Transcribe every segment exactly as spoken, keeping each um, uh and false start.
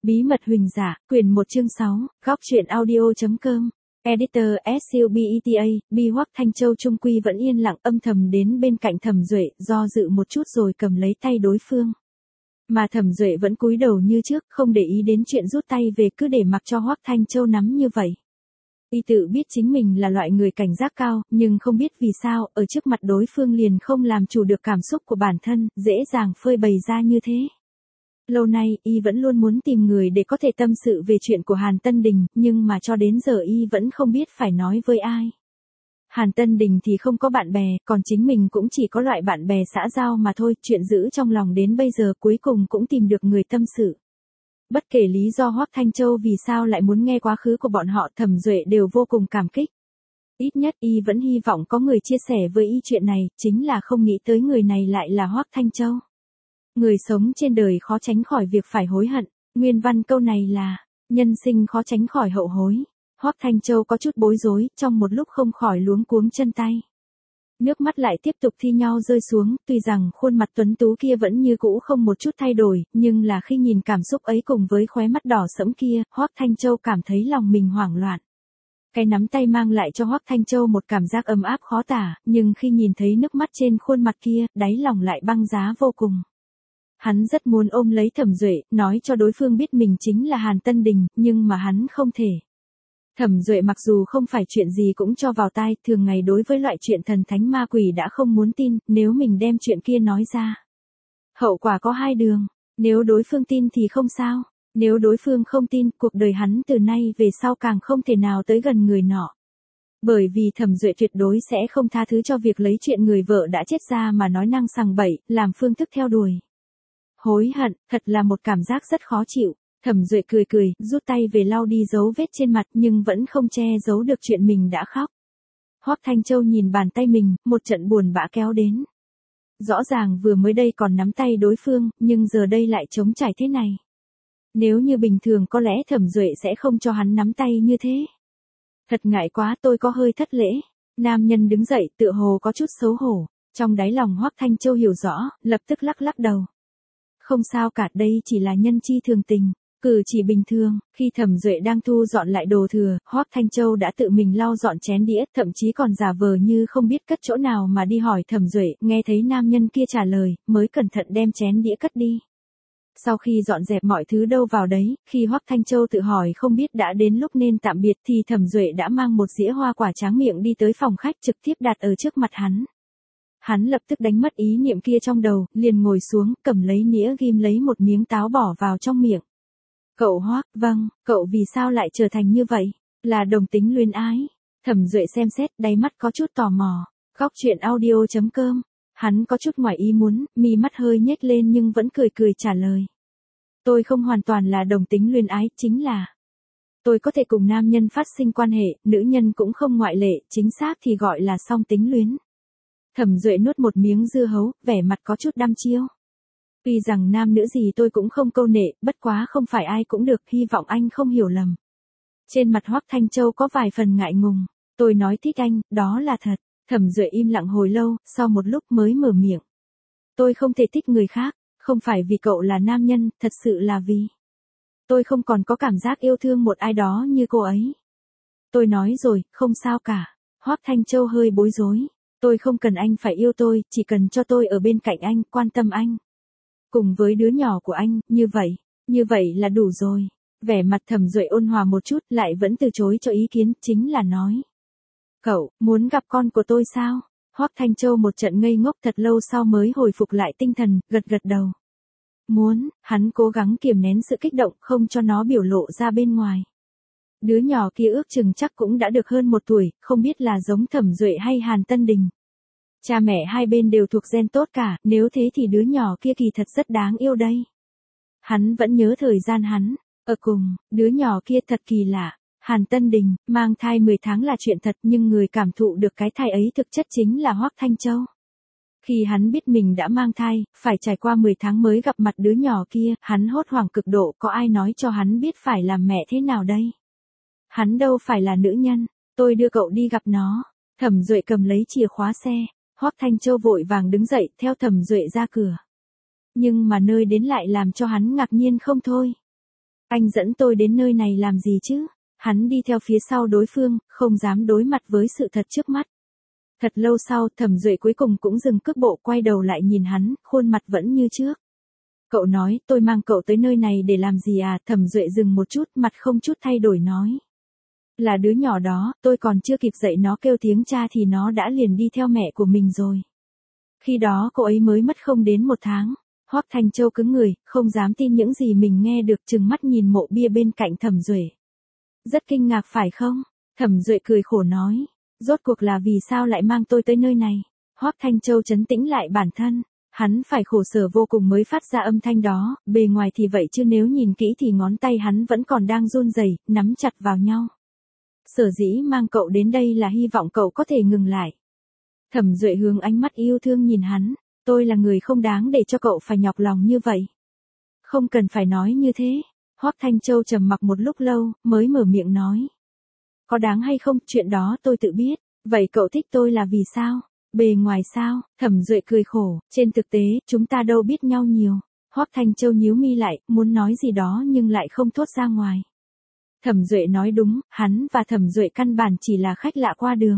Bí mật Huỳnh Giả, quyển một chương sáu, góc truyện audio.com. Editor Subeta, Bi Hoắc Thanh Châu trung quy vẫn yên lặng âm thầm đến bên cạnh Thẩm Duệ, do dự một chút rồi cầm lấy tay đối phương. Mà Thẩm Duệ vẫn cúi đầu như trước, không để ý đến chuyện rút tay về, cứ để mặc cho Hoắc Thanh Châu nắm như vậy. Y tự biết chính mình là loại người cảnh giác cao, nhưng không biết vì sao, ở trước mặt đối phương liền không làm chủ được cảm xúc của bản thân, dễ dàng phơi bày ra như thế. Lâu nay, y vẫn luôn muốn tìm người để có thể tâm sự về chuyện của Hàn Tân Đình, nhưng mà cho đến giờ y vẫn không biết phải nói với ai. Hàn Tân Đình thì không có bạn bè, còn chính mình cũng chỉ có loại bạn bè xã giao mà thôi, chuyện giữ trong lòng đến bây giờ cuối cùng cũng tìm được người tâm sự. Bất kể lý do Hoắc Thanh Châu vì sao lại muốn nghe quá khứ của bọn họ, Thẩm Duệ đều vô cùng cảm kích. Ít nhất y vẫn hy vọng có người chia sẻ với y chuyện này, chính là không nghĩ tới người này lại là Hoắc Thanh Châu. Người sống trên đời khó tránh khỏi việc phải hối hận, nguyên văn câu này là, nhân sinh khó tránh khỏi hậu hối. Hoắc Thanh Châu có chút bối rối, trong một lúc không khỏi luống cuống chân tay. Nước mắt lại tiếp tục thi nhau rơi xuống, tuy rằng khuôn mặt tuấn tú kia vẫn như cũ không một chút thay đổi, nhưng là khi nhìn cảm xúc ấy cùng với khóe mắt đỏ sẫm kia, Hoắc Thanh Châu cảm thấy lòng mình hoảng loạn. Cái nắm tay mang lại cho Hoắc Thanh Châu một cảm giác ấm áp khó tả, nhưng khi nhìn thấy nước mắt trên khuôn mặt kia, đáy lòng lại băng giá vô cùng. Hắn rất muốn ôm lấy Thẩm Duệ, nói cho đối phương biết mình chính là Hàn Tân Đình, nhưng mà hắn không thể. Thẩm Duệ mặc dù không phải chuyện gì cũng cho vào tai, thường ngày đối với loại chuyện thần thánh ma quỷ đã không muốn tin, nếu mình đem chuyện kia nói ra. Hậu quả có hai đường, nếu đối phương tin thì không sao, nếu đối phương không tin, cuộc đời hắn từ nay về sau càng không thể nào tới gần người nọ. Bởi vì Thẩm Duệ tuyệt đối sẽ không tha thứ cho việc lấy chuyện người vợ đã chết ra mà nói năng sằng bậy, làm phương thức theo đuổi. Hối hận, thật là một cảm giác rất khó chịu. Thẩm Duệ cười cười, rút tay về lau đi dấu vết trên mặt nhưng vẫn không che giấu được chuyện mình đã khóc. Hoắc Thanh Châu nhìn bàn tay mình, một trận buồn bã kéo đến. Rõ ràng vừa mới đây còn nắm tay đối phương, nhưng giờ đây lại trống trải thế này. Nếu như bình thường có lẽ Thẩm Duệ sẽ không cho hắn nắm tay như thế. Thật ngại quá, tôi có hơi thất lễ. Nam nhân đứng dậy, tựa hồ có chút xấu hổ. Trong đáy lòng Hoắc Thanh Châu hiểu rõ, lập tức lắc lắc đầu. Không sao cả, đây chỉ là nhân chi thường tình, cử chỉ bình thường. Khi Thẩm Duệ đang thu dọn lại đồ thừa, Hoắc Thanh Châu đã tự mình lau dọn chén đĩa, thậm chí còn giả vờ như không biết cất chỗ nào mà đi hỏi Thẩm Duệ, nghe thấy nam nhân kia trả lời, mới cẩn thận đem chén đĩa cất đi. Sau khi dọn dẹp mọi thứ đâu vào đấy, khi Hoắc Thanh Châu tự hỏi không biết đã đến lúc nên tạm biệt thì Thẩm Duệ đã mang một dĩa hoa quả tráng miệng đi tới phòng khách trực tiếp đặt ở trước mặt hắn. Hắn lập tức đánh mất ý niệm kia trong đầu, liền ngồi xuống, cầm lấy nĩa ghim lấy một miếng táo bỏ vào trong miệng. Cậu Hoắc, vâng, cậu vì sao lại trở thành như vậy? Là đồng tính luyến ái. Thẩm Duệ xem xét, đáy mắt có chút tò mò. Góc truyện audio.com. Hắn có chút ngoài ý muốn, mi mắt hơi nhếch lên nhưng vẫn cười cười trả lời. Tôi không hoàn toàn là đồng tính luyến ái, chính là tôi có thể cùng nam nhân phát sinh quan hệ, nữ nhân cũng không ngoại lệ, chính xác thì gọi là song tính luyến. Thẩm Duệ nuốt một miếng dưa hấu, vẻ mặt có chút đăm chiêu. Tuy rằng nam nữ gì tôi cũng không câu nệ, bất quá không phải ai cũng được, hy vọng anh không hiểu lầm. Trên mặt Hoắc Thanh Châu có vài phần ngại ngùng. Tôi nói thích anh, đó là thật. Thẩm Duệ im lặng hồi lâu, sau một lúc mới mở miệng. Tôi không thể thích người khác, không phải vì cậu là nam nhân, thật sự là vì tôi không còn có cảm giác yêu thương một ai đó như cô ấy. Tôi nói rồi, không sao cả. Hoắc Thanh Châu hơi bối rối. Tôi không cần anh phải yêu tôi, chỉ cần cho tôi ở bên cạnh anh, quan tâm anh. Cùng với đứa nhỏ của anh, như vậy, như vậy là đủ rồi. Vẻ mặt Thẩm Duệ ôn hòa một chút, lại vẫn từ chối cho ý kiến, chính là nói. Cậu, muốn gặp con của tôi sao? Hoắc Thanh Châu một trận ngây ngốc thật lâu sau mới hồi phục lại tinh thần, gật gật đầu. Muốn, hắn cố gắng kiềm nén sự kích động, không cho nó biểu lộ ra bên ngoài. Đứa nhỏ kia ước chừng chắc cũng đã được hơn một tuổi, không biết là giống Thẩm Duệ hay Hàn Tân Đình. Cha mẹ hai bên đều thuộc gen tốt cả, nếu thế thì đứa nhỏ kia kỳ thật rất đáng yêu đây. Hắn vẫn nhớ thời gian hắn ở cùng, đứa nhỏ kia thật kỳ lạ. Hàn Tân Đình, mang thai mười tháng là chuyện thật, nhưng người cảm thụ được cái thai ấy thực chất chính là Hoắc Thanh Châu. Khi hắn biết mình đã mang thai, phải trải qua mười tháng mới gặp mặt đứa nhỏ kia, hắn hốt hoảng cực độ, có ai nói cho hắn biết phải làm mẹ thế nào đây? Hắn đâu phải là nữ nhân, tôi đưa cậu đi gặp nó. Thẩm Duệ cầm lấy chìa khóa xe, Hoắc Thanh Châu vội vàng đứng dậy, theo Thẩm Duệ ra cửa. Nhưng mà nơi đến lại làm cho hắn ngạc nhiên không thôi. Anh dẫn tôi đến nơi này làm gì chứ? Hắn đi theo phía sau đối phương, không dám đối mặt với sự thật trước mắt. Thật lâu sau, Thẩm Duệ cuối cùng cũng dừng cước bộ, quay đầu lại nhìn hắn, khuôn mặt vẫn như trước. Cậu nói, tôi mang cậu tới nơi này để làm gì à? Thẩm Duệ dừng một chút, mặt không chút thay đổi nói. Là đứa nhỏ đó, tôi còn chưa kịp dạy nó kêu tiếng cha thì nó đã liền đi theo mẹ của mình rồi. Khi đó cô ấy mới mất không đến một tháng. Hoắc Thanh Châu cứng người, không dám tin những gì mình nghe được, trừng mắt nhìn mộ bia bên cạnh Thẩm Duệ. Rất kinh ngạc phải không? Thẩm Duệ cười khổ nói. Rốt cuộc là vì sao lại mang tôi tới nơi này? Hoắc Thanh Châu trấn tĩnh lại bản thân. Hắn phải khổ sở vô cùng mới phát ra âm thanh đó, bề ngoài thì vậy chứ nếu nhìn kỹ thì ngón tay hắn vẫn còn đang run rẩy, nắm chặt vào nhau. Sở dĩ mang cậu đến đây là hy vọng cậu có thể ngừng lại. Thẩm Duệ hướng ánh mắt yêu thương nhìn hắn. Tôi là người không đáng để cho cậu phải nhọc lòng như vậy. Không cần phải nói như thế. Hoắc Thanh Châu trầm mặc một lúc lâu, mới mở miệng nói. Có đáng hay không, chuyện đó tôi tự biết. Vậy cậu thích tôi là vì sao? Bề ngoài sao? Thẩm Duệ cười khổ, trên thực tế, chúng ta đâu biết nhau nhiều. Hoắc Thanh Châu nhíu mi lại, muốn nói gì đó nhưng lại không thốt ra ngoài. Thẩm Duệ nói đúng, hắn và Thẩm Duệ căn bản chỉ là khách lạ qua đường.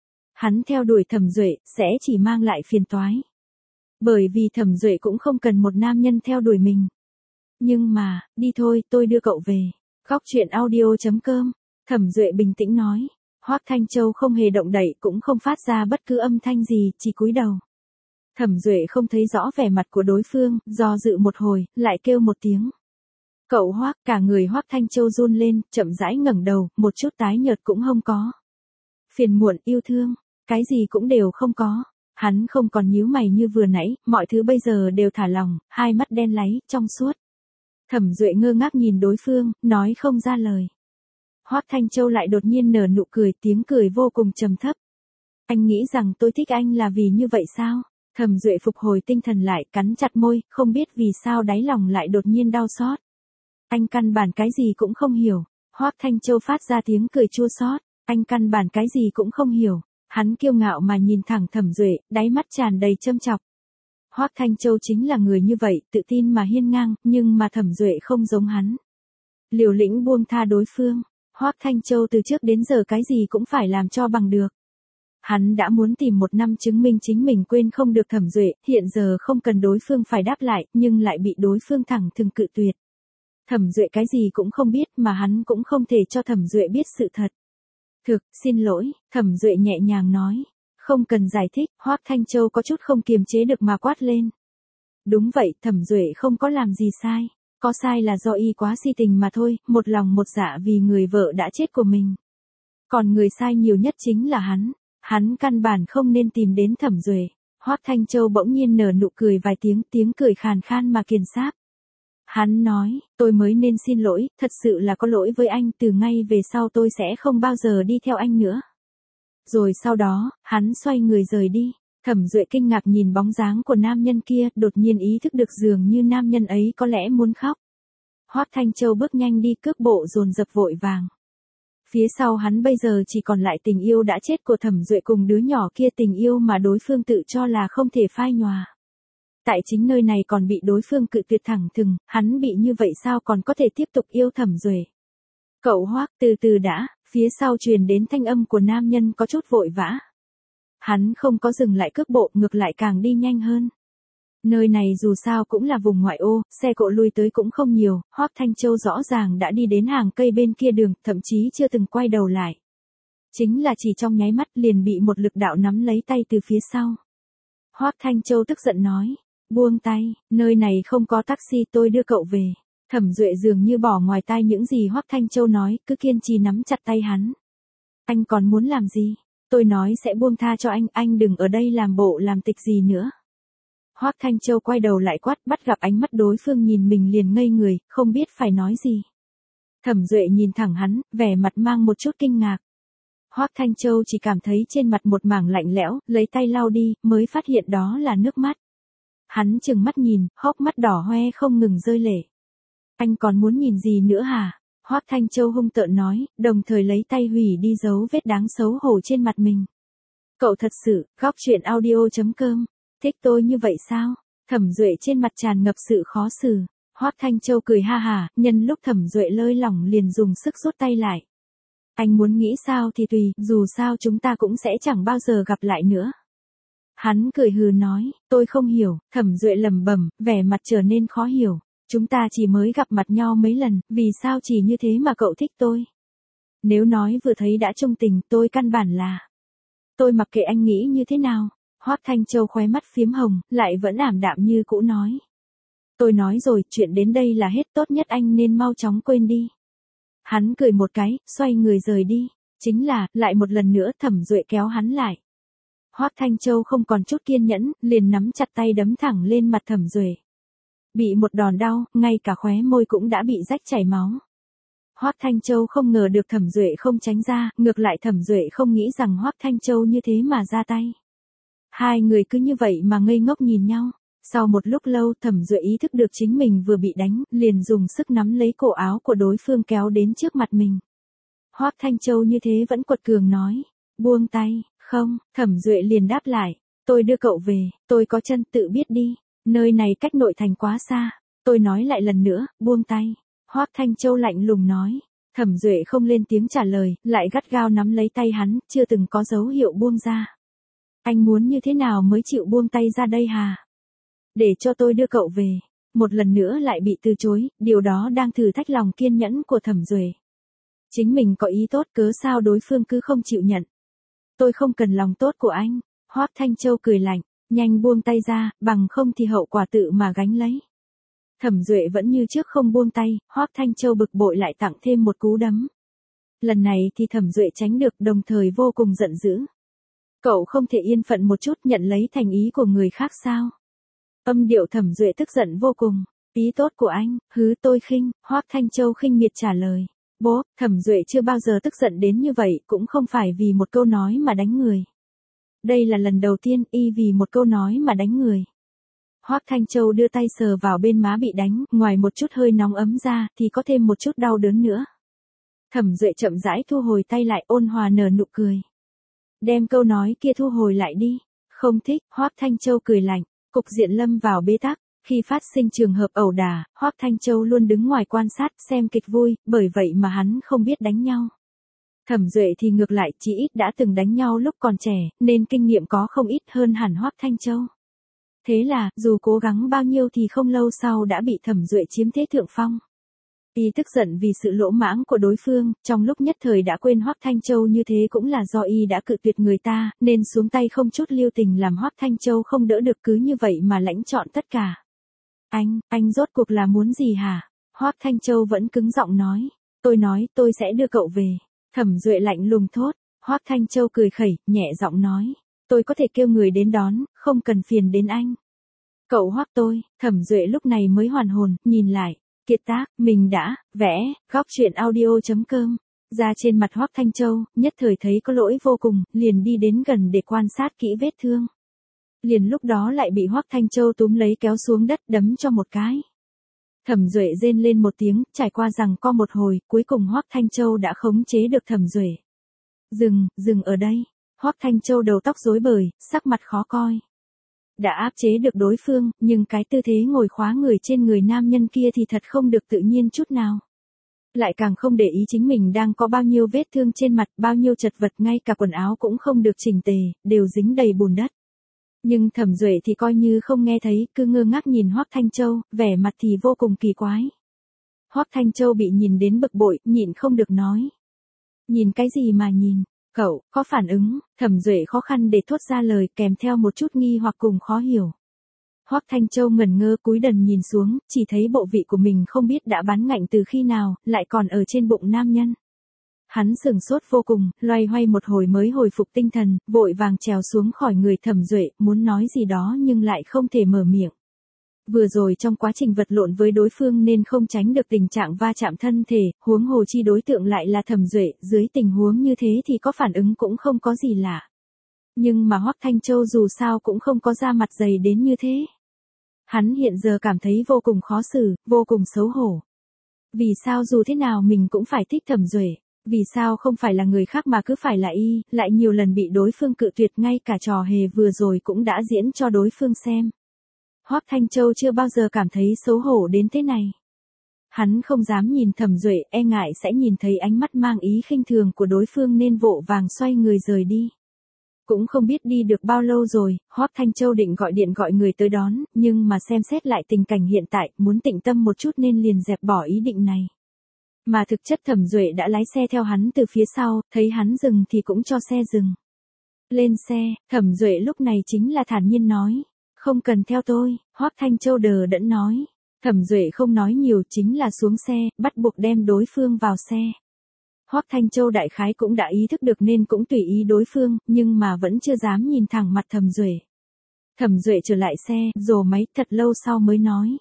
Hắn theo đuổi Thẩm Duệ, sẽ chỉ mang lại phiền toái. Bởi vì Thẩm Duệ cũng không cần một nam nhân theo đuổi mình. Nhưng mà, đi thôi, tôi đưa cậu về. Góc truyện audio chấm com. Thẩm Duệ bình tĩnh nói. Hoắc Thanh Châu không hề động đậy, cũng không phát ra bất cứ âm thanh gì, chỉ cúi đầu. Thẩm Duệ không thấy rõ vẻ mặt của đối phương, do dự một hồi, lại kêu một tiếng. Cậu Hoắc, cả người Hoắc Thanh Châu run lên, chậm rãi ngẩng đầu, một chút tái nhợt cũng không có. Phiền muộn, yêu thương, cái gì cũng đều không có. Hắn không còn nhíu mày như vừa nãy, mọi thứ bây giờ đều thả lỏng, hai mắt đen láy, trong suốt. Thẩm Duệ ngơ ngác nhìn đối phương, nói không ra lời. Hoắc Thanh Châu lại đột nhiên nở nụ cười, tiếng cười vô cùng trầm thấp. Anh nghĩ rằng tôi thích anh là vì như vậy sao? Thẩm Duệ phục hồi tinh thần lại, cắn chặt môi, không biết vì sao đáy lòng lại đột nhiên đau xót. Anh căn bản cái gì cũng không hiểu. Hoắc Thanh Châu phát ra tiếng cười chua xót. Anh căn bản cái gì cũng không hiểu. Hắn kiêu ngạo mà nhìn thẳng Thẩm Duệ, đáy mắt tràn đầy châm chọc. Hoắc Thanh Châu chính là người như vậy, tự tin mà hiên ngang, nhưng mà Thẩm Duệ không giống hắn. Liều lĩnh buông tha đối phương. Hoắc Thanh Châu từ trước đến giờ cái gì cũng phải làm cho bằng được. Hắn đã muốn tìm một năm chứng minh chính mình quên không được Thẩm Duệ, hiện giờ không cần đối phương phải đáp lại, nhưng lại bị đối phương thẳng thừng cự tuyệt. Thẩm Duệ cái gì cũng không biết mà hắn cũng không thể cho Thẩm Duệ biết sự thật. Thực, xin lỗi, Thẩm Duệ nhẹ nhàng nói. Không cần giải thích, Hoắc Thanh Châu có chút không kiềm chế được mà quát lên. Đúng vậy, Thẩm Duệ không có làm gì sai. Có sai là do y quá si tình mà thôi, một lòng một dạ vì người vợ đã chết của mình. Còn người sai nhiều nhất chính là hắn. Hắn căn bản không nên tìm đến Thẩm Duệ. Hoắc Thanh Châu bỗng nhiên nở nụ cười vài tiếng, tiếng cười khàn khan mà kiền sáp. Hắn nói, tôi mới nên xin lỗi, thật sự là có lỗi với anh, từ ngay về sau tôi sẽ không bao giờ đi theo anh nữa. Rồi sau đó, hắn xoay người rời đi. Thẩm Duệ kinh ngạc nhìn bóng dáng của nam nhân kia, đột nhiên ý thức được dường như nam nhân ấy có lẽ muốn khóc. Hoắc Thanh Châu bước nhanh đi, cước bộ dồn dập vội vàng. Phía sau hắn bây giờ chỉ còn lại tình yêu đã chết của Thẩm Duệ cùng đứa nhỏ kia, tình yêu mà đối phương tự cho là không thể phai nhòa. Tại chính nơi này còn bị đối phương cự tuyệt thẳng thừng, hắn bị như vậy sao còn có thể tiếp tục yêu Thẩm Duệ. Cậu Hoắc, từ từ đã, phía sau truyền đến thanh âm của nam nhân có chút vội vã. Hắn không có dừng lại cước bộ, ngược lại càng đi nhanh hơn. Nơi này dù sao cũng là vùng ngoại ô, xe cộ lui tới cũng không nhiều, Hoắc Thanh Châu rõ ràng đã đi đến hàng cây bên kia đường, thậm chí chưa từng quay đầu lại. Chính là chỉ trong nháy mắt liền bị một lực đạo nắm lấy tay từ phía sau. Hoắc Thanh Châu tức giận nói, buông tay, nơi này không có taxi, tôi đưa cậu về. Thẩm Duệ dường như bỏ ngoài tai những gì Hoắc Thanh Châu nói, cứ kiên trì nắm chặt tay hắn. Anh còn muốn làm gì? Tôi nói sẽ buông tha cho anh, anh đừng ở đây làm bộ làm tịch gì nữa. Hoắc Thanh Châu quay đầu lại quát, bắt gặp ánh mắt đối phương nhìn mình liền ngây người, không biết phải nói gì. Thẩm Duệ nhìn thẳng hắn, vẻ mặt mang một chút kinh ngạc. Hoắc Thanh Châu chỉ cảm thấy trên mặt một mảng lạnh lẽo, lấy tay lau đi, mới phát hiện đó là nước mắt. Hắn trừng mắt nhìn, hốc mắt đỏ hoe không ngừng rơi lệ. Anh còn muốn nhìn gì nữa hả? Hoắc Thanh Châu hung tợn nói, đồng thời lấy tay hủy đi dấu vết đáng xấu hổ trên mặt mình. Cậu thật sự, góc truyện audio chấm com, thích tôi như vậy sao? Thẩm Duệ trên mặt tràn ngập sự khó xử. Hoắc Thanh Châu cười ha hả, nhân lúc Thẩm Duệ lơi lỏng liền dùng sức rút tay lại. Anh muốn nghĩ sao thì tùy, dù sao chúng ta cũng sẽ chẳng bao giờ gặp lại nữa. Hắn cười hừ nói, tôi không hiểu, Thẩm Duệ lẩm bẩm, vẻ mặt trở nên khó hiểu. Chúng ta chỉ mới gặp mặt nhau mấy lần, vì sao chỉ như thế mà cậu thích tôi? Nếu nói vừa thấy đã trung tình, tôi căn bản là... Tôi mặc kệ anh nghĩ như thế nào. Hoắc Thanh Châu khóe mắt phiếm hồng, lại vẫn ảm đạm như cũ nói. Tôi nói rồi, chuyện đến đây là hết, tốt nhất anh nên mau chóng quên đi. Hắn cười một cái, xoay người rời đi. Chính là, lại một lần nữa Thẩm Duệ kéo hắn lại. Hoắc Thanh Châu không còn chút kiên nhẫn, liền nắm chặt tay đấm thẳng lên mặt Thẩm Duệ. Bị một đòn đau, ngay cả khóe môi cũng đã bị rách chảy máu. Hoắc Thanh Châu không ngờ được Thẩm Duệ không tránh ra, ngược lại Thẩm Duệ không nghĩ rằng Hoắc Thanh Châu như thế mà ra tay. Hai người cứ như vậy mà ngây ngốc nhìn nhau. Sau một lúc lâu Thẩm Duệ ý thức được chính mình vừa bị đánh, liền dùng sức nắm lấy cổ áo của đối phương kéo đến trước mặt mình. Hoắc Thanh Châu như thế vẫn quật cường nói, buông tay, không, Thẩm Duệ liền đáp lại, tôi đưa cậu về, tôi có chân tự biết đi, nơi này cách nội thành quá xa, tôi nói lại lần nữa, buông tay. Hoắc Thanh Châu lạnh lùng nói, Thẩm Duệ không lên tiếng trả lời, lại gắt gao nắm lấy tay hắn, chưa từng có dấu hiệu buông ra. Anh muốn như thế nào mới chịu buông tay ra đây hà? Để cho tôi đưa cậu về. Một lần nữa lại bị từ chối, điều đó đang thử thách lòng kiên nhẫn của Thẩm Duệ. Chính mình có ý tốt cớ sao đối phương cứ không chịu nhận. Tôi không cần lòng tốt của anh. Hoắc Thanh Châu cười lạnh, nhanh buông tay ra, bằng không thì hậu quả tự mà gánh lấy. Thẩm Duệ vẫn như trước không buông tay, Hoắc Thanh Châu bực bội lại tặng thêm một cú đấm. Lần này thì Thẩm Duệ tránh được, đồng thời vô cùng giận dữ. Cậu không thể yên phận một chút nhận lấy thành ý của người khác sao? Âm điệu Thẩm Duệ tức giận vô cùng. Ý tốt của anh, hứ tôi khinh, Hoắc Thanh Châu khinh miệt trả lời. Bố, Thẩm Duệ chưa bao giờ tức giận đến như vậy, cũng không phải vì một câu nói mà đánh người. Đây là lần đầu tiên y vì một câu nói mà đánh người. Hoắc Thanh Châu đưa tay sờ vào bên má bị đánh, ngoài một chút hơi nóng ấm ra, thì có thêm một chút đau đớn nữa. Thẩm Duệ chậm rãi thu hồi tay lại, ôn hòa nở nụ cười. Đem câu nói kia thu hồi lại đi. Không thích, Hoắc Thanh Châu cười lạnh. Cục diện lâm vào bế tắc. Khi phát sinh trường hợp ẩu đả, Hoắc Thanh Châu luôn đứng ngoài quan sát, xem kịch vui, bởi vậy mà hắn không biết đánh nhau. Thẩm Duệ thì ngược lại, chỉ ít đã từng đánh nhau lúc còn trẻ, nên kinh nghiệm có không ít hơn hẳn Hoắc Thanh Châu. Thế là, dù cố gắng bao nhiêu thì không lâu sau đã bị Thẩm Duệ chiếm thế thượng phong. Y tức giận vì sự lỗ mãng của đối phương, trong lúc nhất thời đã quên Hoắc Thanh Châu như thế cũng là do y đã cự tuyệt người ta, nên xuống tay không chút lưu tình làm Hoắc Thanh Châu không đỡ được, cứ như vậy mà lãnh trọn tất cả. Anh, anh rốt cuộc là muốn gì hả? Hoắc Thanh Châu vẫn cứng giọng nói. Tôi nói tôi sẽ đưa cậu về. Thẩm Duệ lạnh lùng thốt. Hoắc Thanh Châu cười khẩy, nhẹ giọng nói. Tôi có thể kêu người đến đón, không cần phiền đến anh. Cậu Hoắc tôi, Thẩm Duệ lúc này mới hoàn hồn, nhìn lại. Kiệt tác, mình đã, vẽ, góc truyện audio chấm com. Ra trên mặt Hoắc Thanh Châu, nhất thời thấy có lỗi vô cùng, liền đi đến gần để quan sát kỹ vết thương. Liền lúc đó lại bị Hoắc Thanh Châu túm lấy kéo xuống đất đấm cho một cái. Thẩm Duệ rên lên một tiếng, trải qua rằng co một hồi, cuối cùng Hoắc Thanh Châu đã khống chế được Thẩm Duệ. Dừng, dừng ở đây. Hoắc Thanh Châu đầu tóc rối bời, sắc mặt khó coi. Đã áp chế được đối phương, nhưng cái tư thế ngồi khóa người trên người nam nhân kia thì thật không được tự nhiên chút nào. Lại càng không để ý chính mình đang có bao nhiêu vết thương trên mặt, bao nhiêu chật vật, ngay cả quần áo cũng không được chỉnh tề, đều dính đầy bùn đất. Nhưng Thẩm Duệ thì coi như không nghe thấy, cứ ngơ ngác nhìn Hoắc Thanh Châu, vẻ mặt thì vô cùng kỳ quái. Hoắc Thanh Châu bị nhìn đến bực bội, nhịn không được nói. Nhìn cái gì mà nhìn, cậu, có phản ứng, Thẩm Duệ khó khăn để thốt ra lời, kèm theo một chút nghi hoặc cùng khó hiểu. Hoắc Thanh Châu ngẩn ngơ cúi đần nhìn xuống, chỉ thấy bộ vị của mình không biết đã bắn ngạnh từ khi nào, lại còn ở trên bụng nam nhân. Hắn sửng sốt vô cùng, loay hoay một hồi mới hồi phục tinh thần, vội vàng trèo xuống khỏi người Thẩm Duệ, muốn nói gì đó nhưng lại không thể mở miệng. Vừa rồi trong quá trình vật lộn với đối phương nên không tránh được tình trạng va chạm thân thể, huống hồ chi đối tượng lại là Thẩm Duệ, dưới tình huống như thế thì có phản ứng cũng không có gì lạ. Nhưng mà Hoắc Thanh Châu dù sao cũng không có da mặt dày đến như thế. Hắn hiện giờ cảm thấy vô cùng khó xử, vô cùng xấu hổ. Vì sao dù thế nào mình cũng phải thích Thẩm Duệ? Vì sao không phải là người khác mà cứ phải là y, lại nhiều lần bị đối phương cự tuyệt, ngay cả trò hề vừa rồi cũng đã diễn cho đối phương xem. Hoắc Thanh Châu chưa bao giờ cảm thấy xấu hổ đến thế này. Hắn không dám nhìn Thẩm Duệ, e ngại sẽ nhìn thấy ánh mắt mang ý khinh thường của đối phương nên vội vàng xoay người rời đi. Cũng không biết đi được bao lâu rồi, Hoắc Thanh Châu định gọi điện gọi người tới đón, nhưng mà xem xét lại tình cảnh hiện tại, muốn tĩnh tâm một chút nên liền dẹp bỏ ý định này. Mà thực chất Thẩm Duệ đã lái xe theo hắn từ phía sau, thấy hắn dừng thì cũng cho xe dừng. Lên xe, Thẩm Duệ lúc này chính là thản nhiên nói, không cần theo tôi, Hoắc Thanh Châu đờ đẫn nói. Thẩm Duệ không nói nhiều chính là xuống xe, bắt buộc đem đối phương vào xe. Hoắc Thanh Châu đại khái cũng đã ý thức được nên cũng tùy ý đối phương, nhưng mà vẫn chưa dám nhìn thẳng mặt Thẩm Duệ. Thẩm Duệ trở lại xe, rồ máy thật lâu sau mới nói.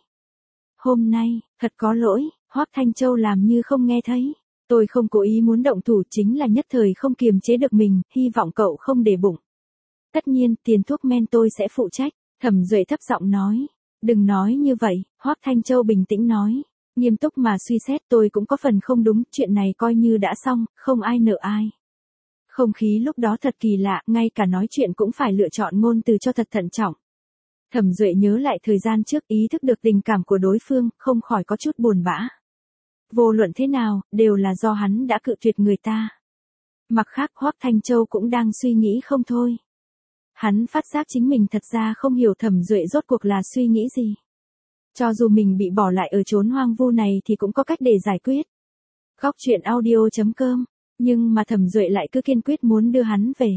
Hôm nay, thật có lỗi, Hoắc Thanh Châu làm như không nghe thấy. Tôi không cố ý muốn động thủ, chính là nhất thời không kiềm chế được mình, hy vọng cậu không để bụng. Tất nhiên, tiền thuốc men tôi sẽ phụ trách, Thẩm Duệ thấp giọng nói. Đừng nói như vậy, Hoắc Thanh Châu bình tĩnh nói. Nghiêm túc mà suy xét, tôi cũng có phần không đúng, chuyện này coi như đã xong, không ai nợ ai. Không khí lúc đó thật kỳ lạ, ngay cả nói chuyện cũng phải lựa chọn ngôn từ cho thật thận trọng. Thẩm Duệ nhớ lại thời gian trước, ý thức được tình cảm của đối phương, không khỏi có chút buồn bã. Vô luận thế nào, đều là do hắn đã cự tuyệt người ta. Mặt khác, Hoắc Thanh Châu cũng đang suy nghĩ không thôi. Hắn phát giác chính mình thật ra không hiểu Thẩm Duệ rốt cuộc là suy nghĩ gì. Cho dù mình bị bỏ lại ở chốn hoang vu này thì cũng có cách để giải quyết. Góc truyện audio chấm com, nhưng mà Thẩm Duệ lại cứ kiên quyết muốn đưa hắn về.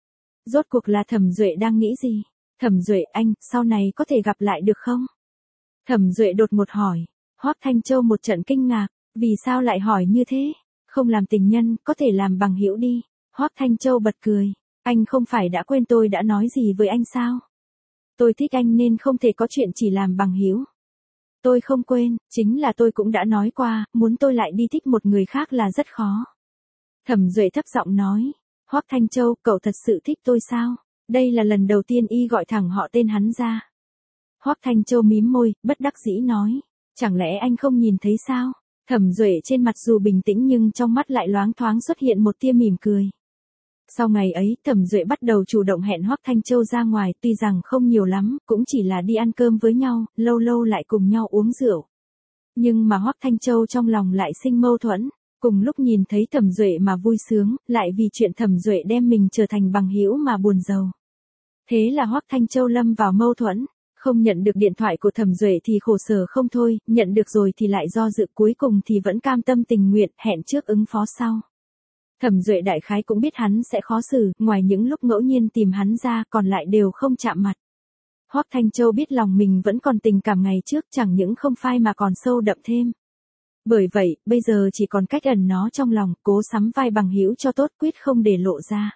Rốt cuộc là Thẩm Duệ đang nghĩ gì? Thẩm Duệ, anh, sau này có thể gặp lại được không? Thẩm Duệ đột ngột hỏi. Hoắc Thanh Châu một trận kinh ngạc, vì sao lại hỏi như thế? Không làm tình nhân, có thể làm bằng hữu đi. Hoắc Thanh Châu bật cười. Anh không phải đã quên tôi đã nói gì với anh sao? Tôi thích anh nên không thể có chuyện chỉ làm bằng hữu. Tôi không quên, chính là tôi cũng đã nói qua, muốn tôi lại đi thích một người khác là rất khó. Thẩm Duệ thấp giọng nói. Hoắc Thanh Châu, cậu thật sự thích tôi sao? Đây là lần đầu tiên y gọi thẳng họ tên hắn ra. Hoắc Thanh Châu mím môi, bất đắc dĩ nói. Chẳng lẽ anh không nhìn thấy sao? Thẩm Duệ trên mặt dù bình tĩnh nhưng trong mắt lại loáng thoáng xuất hiện một tia mỉm cười. Sau ngày ấy, Thẩm Duệ bắt đầu chủ động hẹn Hoắc Thanh Châu ra ngoài, tuy rằng không nhiều lắm, cũng chỉ là đi ăn cơm với nhau, lâu lâu lại cùng nhau uống rượu. Nhưng mà Hoắc Thanh Châu trong lòng lại sinh mâu thuẫn, cùng lúc nhìn thấy Thẩm Duệ mà vui sướng, lại vì chuyện Thẩm Duệ đem mình trở thành bằng hữu mà buồn rầu. Thế là Hoắc Thanh Châu lâm vào mâu thuẫn, không nhận được điện thoại của Thẩm Duệ thì khổ sở không thôi, nhận được rồi thì lại do dự, cuối cùng thì vẫn cam tâm tình nguyện, hẹn trước ứng phó sau. Thẩm Duệ đại khái cũng biết hắn sẽ khó xử, ngoài những lúc ngẫu nhiên tìm hắn ra, còn lại đều không chạm mặt. Hoắc Thanh Châu biết lòng mình vẫn còn tình cảm ngày trước, chẳng những không phai mà còn sâu đậm thêm. Bởi vậy, bây giờ chỉ còn cách ẩn nó trong lòng, cố sắm vai bằng hữu cho tốt, quyết không để lộ ra.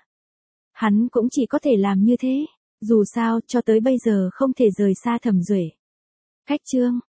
Hắn cũng chỉ có thể làm như thế, dù sao, cho tới bây giờ không thể rời xa Thẩm Duệ. Cách chương